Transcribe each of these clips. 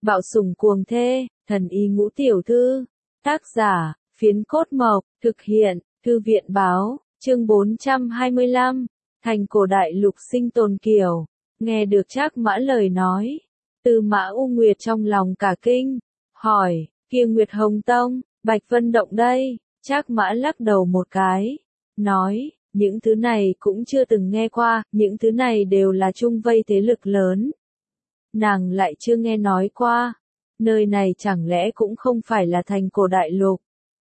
Bạo sủng cuồng thê, thần y ngũ tiểu thư. Tác giả, Phiến Cốt Mộc, thực hiện, Thư viện báo, chương 425, thành cổ đại lục sinh tồn kiểu. Nghe được Trác Mã lời nói, Tư Mã U Nguyệt trong lòng cả kinh, hỏi, kia Nguyệt Hồng Tông, Bạch Vân Động đây? Trác Mã lắc đầu một cái, nói, những thứ này cũng chưa từng nghe qua, những thứ này đều là chung vây thế lực lớn. Nàng lại chưa nghe nói qua, nơi này chẳng lẽ cũng không phải là thành cổ đại lục?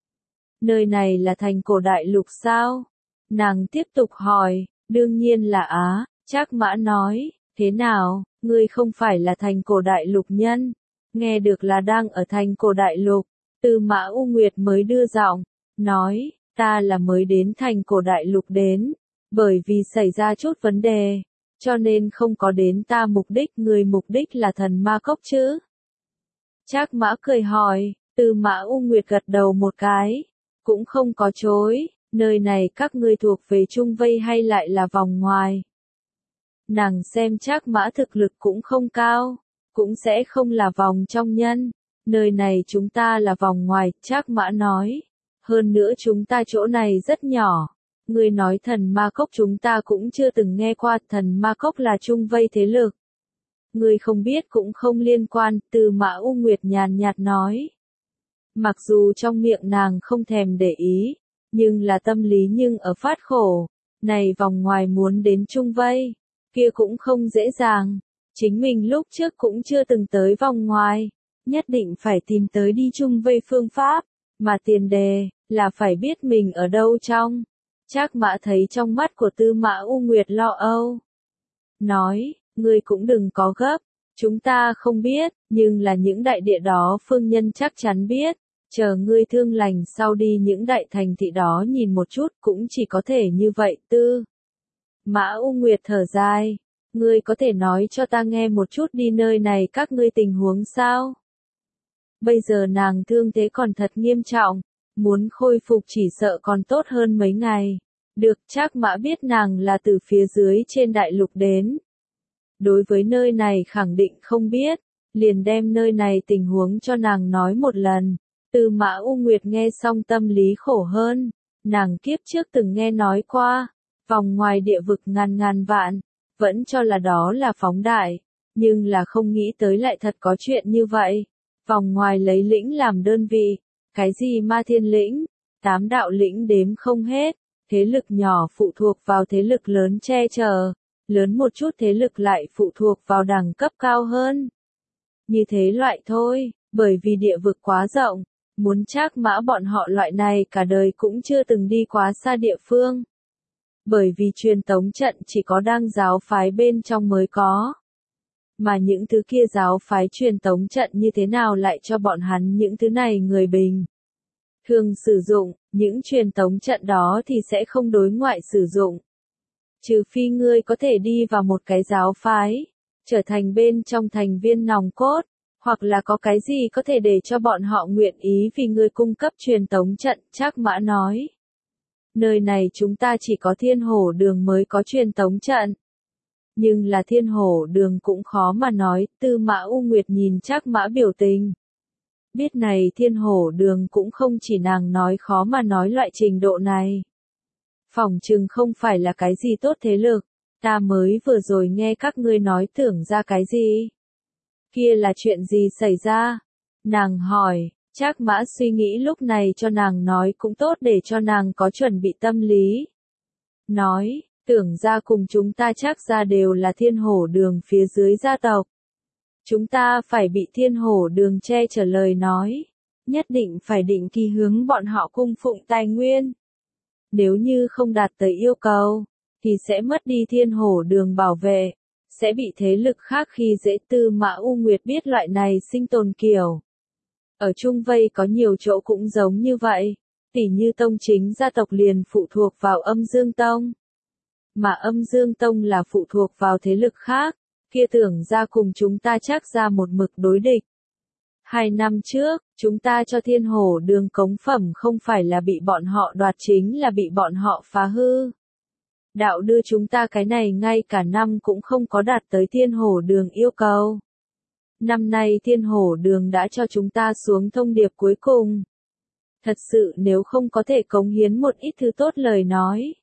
Nơi này là thành cổ đại lục sao? Nàng tiếp tục hỏi, đương nhiên là Á. Trác Mã nói, thế nào, ngươi không phải là thành cổ đại lục nhân? Nghe được là đang ở thành cổ đại lục, Tư Mã U Nguyệt mới đưa giọng, nói, ta là mới đến thành cổ đại lục đến, bởi vì xảy ra chút vấn đề, cho nên không có đến ta mục đích, người mục đích là thần ma cốc chứ? Trác Mã cười hỏi, Tư Mã U Nguyệt gật đầu một cái, cũng không có chối, nơi này các ngươi thuộc về chung vây hay lại là vòng ngoài? Nàng xem Trác Mã thực lực cũng không cao, cũng sẽ không là vòng trong nhân, nơi này chúng ta là vòng ngoài, Trác Mã nói, hơn nữa chúng ta chỗ này rất nhỏ. Ngươi nói thần ma cốc chúng ta cũng chưa từng nghe qua, thần ma cốc là chung vây thế lực. Ngươi không biết cũng không liên quan, Tư Mã U Nguyệt nhàn nhạt nói. Mặc dù trong miệng nàng không thèm để ý, nhưng là tâm lý nhưng ở phát khổ. Này vòng ngoài muốn đến chung vây, kia cũng không dễ dàng. Chính mình lúc trước cũng chưa từng tới vòng ngoài, nhất định phải tìm tới đi chung vây phương pháp, mà tiền đề là phải biết mình ở đâu trong. Trác Mã thấy trong mắt của Tư Mã U Nguyệt lo âu. Nói, ngươi cũng đừng có gấp, chúng ta không biết, nhưng là những đại địa đó phương nhân chắc chắn biết, chờ ngươi thương lành sau đi những đại thành thị đó nhìn một chút cũng chỉ có thể như vậy. Tư Mã U Nguyệt thở dài, ngươi có thể nói cho ta nghe một chút đi nơi này các ngươi tình huống sao? Bây giờ nàng thương thế còn thật nghiêm trọng. Muốn khôi phục chỉ sợ còn tốt hơn mấy ngày. Được, Trác Mã biết nàng là từ phía dưới trên đại lục đến. Đối với nơi này khẳng định không biết, liền đem nơi này tình huống cho nàng nói một lần. Tư Mã U Nguyệt nghe xong tâm lý khổ hơn, nàng kiếp trước từng nghe nói qua, vòng ngoài địa vực ngàn ngàn vạn, vẫn cho là đó là phóng đại, nhưng là không nghĩ tới lại thật có chuyện như vậy. Vòng ngoài lấy lĩnh làm đơn vị. Cái gì Ma Thiên lĩnh, 8 đạo lĩnh đếm không hết, thế lực nhỏ phụ thuộc vào thế lực lớn che chở, lớn một chút thế lực lại phụ thuộc vào đẳng cấp cao hơn. Như thế loại thôi, bởi vì địa vực quá rộng, muốn Trác Mã bọn họ loại này cả đời cũng chưa từng đi quá xa địa phương. Bởi vì truyền tống trận chỉ có đang giáo phái bên trong mới có. Mà những thứ kia giáo phái truyền tống trận như thế nào lại cho bọn hắn những thứ này người bình thường sử dụng, những truyền tống trận đó thì sẽ không đối ngoại sử dụng. Trừ phi ngươi có thể đi vào một cái giáo phái, trở thành bên trong thành viên nòng cốt, hoặc là có cái gì có thể để cho bọn họ nguyện ý vì ngươi cung cấp truyền tống trận, Trác Mã nói. Nơi này chúng ta chỉ có Thiên Hổ Đường mới có truyền tống trận. Nhưng là Thiên Hổ Đường cũng khó mà nói, Tư Mã U Nguyệt nhìn Trác Mã biểu tình. Biết này Thiên Hổ Đường cũng không chỉ nàng nói khó mà nói loại trình độ này. Phỏng chừng không phải là cái gì tốt thế lực, ta mới vừa rồi nghe các ngươi nói tưởng ra cái gì. Kia là chuyện gì xảy ra? Nàng hỏi, Trác Mã suy nghĩ lúc này cho nàng nói cũng tốt để cho nàng có chuẩn bị tâm lý. Nói, tưởng ra cùng chúng ta Trác gia đều là Thiên Hổ Đường phía dưới gia tộc. Chúng ta phải bị Thiên Hổ Đường che chở lời nói. Nhất định phải định kỳ hướng bọn họ cung phụng tài nguyên. Nếu như không đạt tới yêu cầu, thì sẽ mất đi Thiên Hổ Đường bảo vệ, sẽ bị thế lực khác khi dễ. Tư Mã U Nguyệt biết loại này sinh tồn kiểu. Ở Trung Vây có nhiều chỗ cũng giống như vậy, tỉ như tông chính gia tộc liền phụ thuộc vào Âm Dương Tông. Mà Âm Dương Tông là phụ thuộc vào thế lực khác, kia tưởng ra cùng chúng ta Trác gia một mực đối địch. 2 năm trước, chúng ta cho Thiên Hổ Đường cống phẩm không phải là bị bọn họ đoạt chính là bị bọn họ phá hư. Đạo đưa chúng ta cái này ngay cả năm cũng không có đạt tới Thiên Hổ Đường yêu cầu. năm nay Thiên Hổ Đường đã cho chúng ta xuống thông điệp cuối cùng. Thật sự nếu không có thể cống hiến một ít thứ tốt lời nói,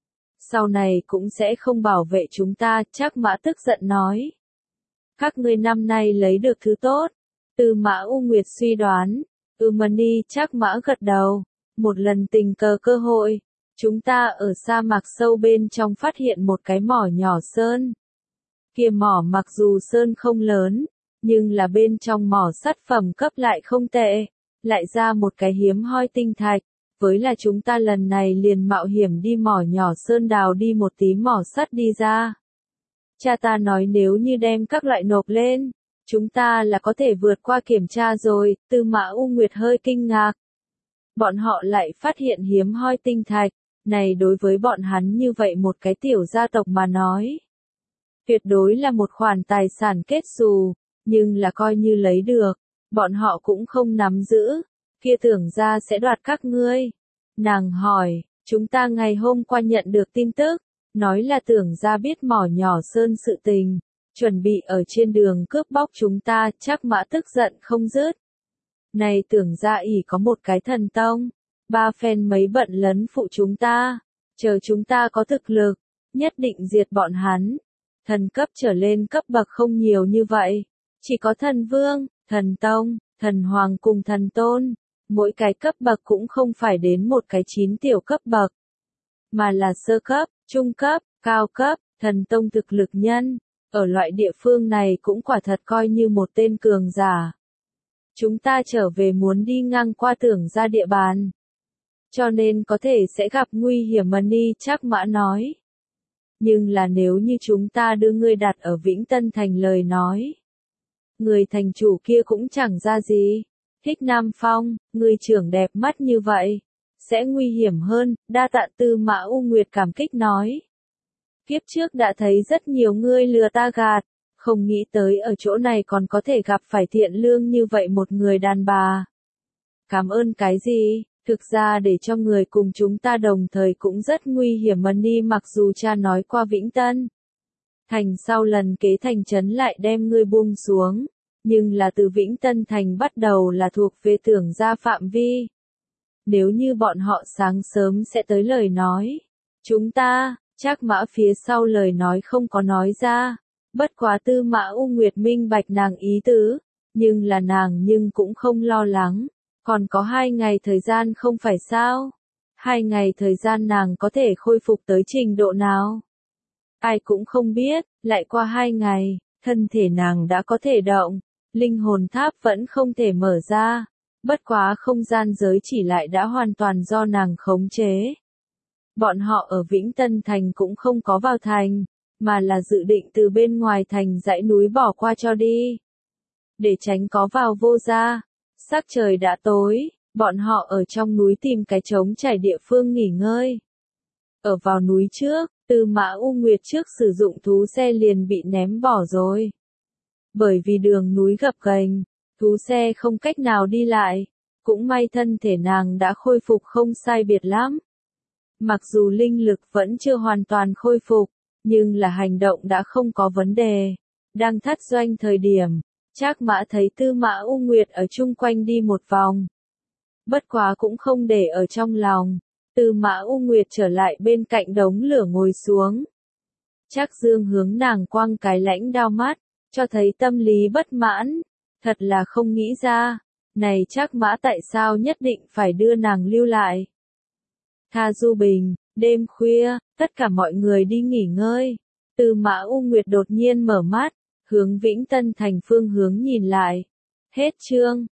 sau này cũng sẽ không bảo vệ chúng ta, Trác Mã tức giận nói. Các ngươi năm nay lấy được thứ tốt. Tư Mã U Nguyệt suy đoán. Mani, Trác Mã gật đầu. Một lần tình cờ cơ hội, chúng ta ở sa mạc sâu bên trong phát hiện một cái mỏ nhỏ sơn. Kia mỏ mặc dù sơn không lớn, nhưng là bên trong mỏ sắt phẩm cấp lại không tệ, lại ra một cái hiếm hoi tinh thạch. Với là chúng ta lần này liền mạo hiểm đi mỏ nhỏ sơn đào đi một tí mỏ sắt đi ra. Cha ta nói nếu như đem các loại nộp lên, chúng ta là có thể vượt qua kiểm tra rồi. Tư Mã U Nguyệt hơi kinh ngạc. Bọn họ lại phát hiện hiếm hoi tinh thạch, này đối với bọn hắn như vậy một cái tiểu gia tộc mà nói, tuyệt đối là một khoản tài sản kết xù, nhưng là coi như lấy được, bọn họ cũng không nắm giữ, kia tưởng ra sẽ đoạt các ngươi. Nàng hỏi, chúng ta ngày hôm qua nhận được tin tức, nói là tưởng ra biết mỏ nhỏ sơn sự tình, chuẩn bị ở trên đường cướp bóc chúng ta. Trác Mã tức giận không dứt. Này tưởng ra ỷ có một cái thần tông, ba phen mấy bận lấn phụ chúng ta, chờ chúng ta có thực lực, nhất định diệt bọn hắn. Thần cấp trở lên cấp bậc không nhiều như vậy, chỉ có thần vương, thần tông, thần hoàng cùng thần tôn, mỗi cái cấp bậc cũng không phải đến một cái 9 tiểu cấp bậc, mà là sơ cấp, trung cấp, cao cấp. Thần tông thực lực nhân, ở loại địa phương này cũng quả thật coi như một tên cường giả. Chúng ta trở về muốn đi ngang qua tưởng ra địa bàn, cho nên có thể sẽ gặp nguy hiểm. Mani, Trác Mã nói. Nhưng là nếu như chúng ta đưa ngươi đặt ở Vĩnh Tân Thành lời nói, người thành chủ kia cũng chẳng ra gì. Thích Nam Phong, ngươi trưởng đẹp mắt như vậy, sẽ nguy hiểm hơn. Đa tạ. Tư Mã U Nguyệt cảm kích nói. Kiếp trước đã thấy rất nhiều ngươi lừa ta gạt, không nghĩ tới ở chỗ này còn có thể gặp phải thiện lương như vậy một người đàn bà. Cảm ơn cái gì, thực ra để cho người cùng chúng ta đồng thời cũng rất nguy hiểm. Mani, mặc dù cha nói qua Vĩnh Tân Thành sau lần kế thành trấn lại đem ngươi buông xuống, nhưng là từ Vĩnh Tân Thành bắt đầu là thuộc về tưởng gia phạm vi. Nếu như bọn họ sáng sớm sẽ tới lời nói, chúng ta, Trác Mã phía sau lời nói không có nói ra, bất quá Tư Mã U Nguyệt minh bạch nàng ý tứ, nhưng là nàng cũng không lo lắng, còn có 2 ngày thời gian không phải sao? 2 ngày thời gian nàng có thể khôi phục tới trình độ nào? Ai cũng không biết, lại qua 2 ngày, thân thể nàng đã có thể động, linh hồn tháp vẫn không thể mở ra, bất quá không gian giới chỉ lại đã hoàn toàn do nàng khống chế. Bọn họ ở Vĩnh Tân Thành cũng không có vào thành, mà là dự định từ bên ngoài thành dãy núi bỏ qua cho đi, để tránh có vào vô gia. Sắc trời đã tối, bọn họ ở trong núi tìm cái trống trải địa phương nghỉ ngơi. Ở vào núi trước, Tư Mã U Nguyệt trước sử dụng thú xe liền bị ném bỏ rồi. Bởi vì đường núi gập ghềnh, thú xe không cách nào đi lại, cũng may thân thể nàng đã khôi phục không sai biệt lắm. Mặc dù linh lực vẫn chưa hoàn toàn khôi phục, nhưng là hành động đã không có vấn đề. Đang thắt doanh thời điểm, Trác Mã thấy Tư Mã U Nguyệt ở chung quanh đi một vòng. Bất quá cũng không để ở trong lòng. Tư Mã U Nguyệt trở lại bên cạnh đống lửa ngồi xuống. Trác Dương hướng nàng quăng cái lãnh đao mắt, cho thấy tâm lý bất mãn. Thật là không nghĩ ra, này Trác Mã tại sao nhất định phải đưa nàng lưu lại. Tha Du Bình, đêm khuya, tất cả mọi người đi nghỉ ngơi. Tư Mã U Nguyệt đột nhiên mở mắt, hướng Vĩnh Tân Thành phương hướng nhìn lại. Hết chương.